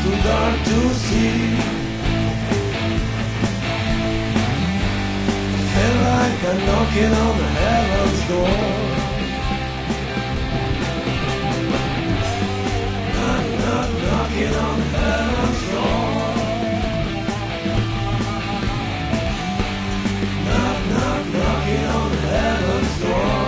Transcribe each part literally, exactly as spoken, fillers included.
too dark to see. I feel like I'm knocking on heaven's door. Knock, knock, knocking on heaven's door. Knock, knock, knocking on heaven's door.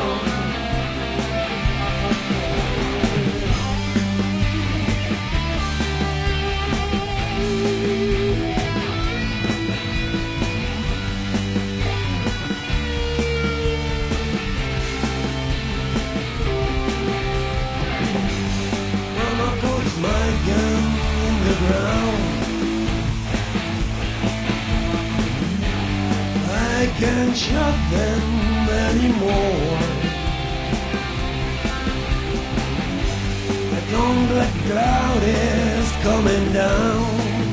My gun in the ground, I can't shot them anymore. A long black cloud is coming down.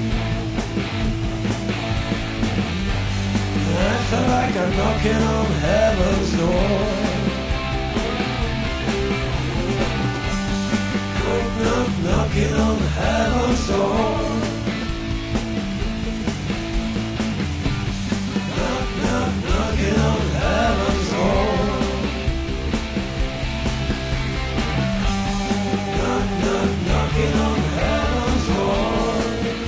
I feel like I'm knocking on heaven's door. Knock, knocking on heaven's door. Knock, knock, knocking on heaven's door. Knock, knock, knocking on heaven's door.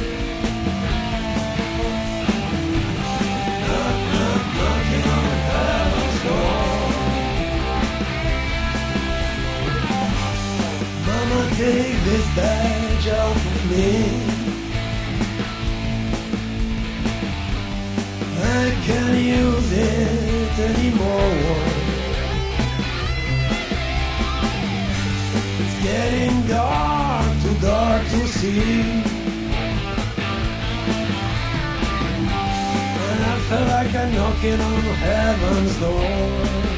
Knock, knock, knocking on heaven's door. Mama, take this badge off of me. I can't use it anymore. It's getting dark, too dark to see. And I feel like I'm knocking on heaven's door.